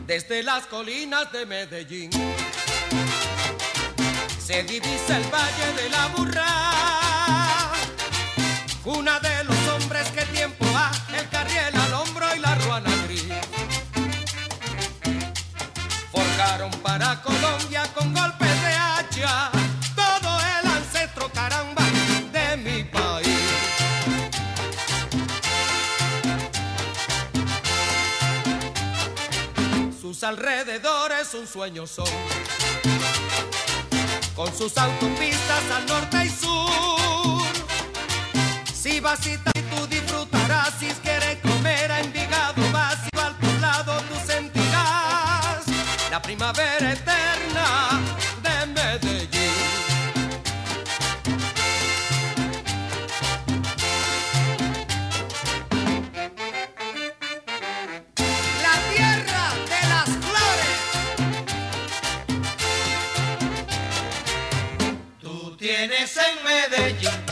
Desde las colinas de Medellín se divisa el valle de la Burrá, cuna de los hombres que tiempo ha, el carriel al hombro y la ruana gris. Forjaron para Colombia con golpes de hacha todo el ancestro caramba de mi país. Sus alrededores un sueño son, con sus autopistas al norte y sur. Si vas y tú disfrutarás, si quieres comer a Envigado vas y al poblado tú sentirás la primavera eterna de Medellín. La tierra de las flores. Tú tienes en Medellín